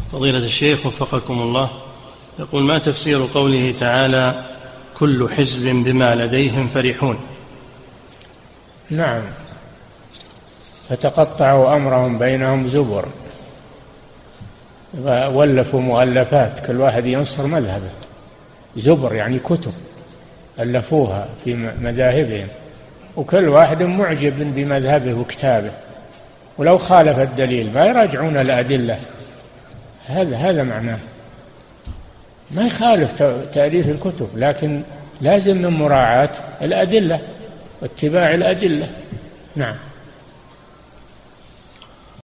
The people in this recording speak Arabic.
فضيلة الشيخ وفقكم الله، يقول: ما تفسير قوله تعالى: كل حزب بما لديهم فرحون؟ نعم، فتقطعوا أمرهم بينهم زبر، ولفوا مؤلفات كل واحد ينصر مذهبه، زبر يعني كتب ألفوها في مذاهبهم، وكل واحد معجب بمذهبه وكتابه، ولو خالف الدليل ما يراجعون الأدلة. هذا معناه، ما يخالف تأليف الكتب، لكن لازم من مراعاة الأدلة واتباع الأدلة. نعم.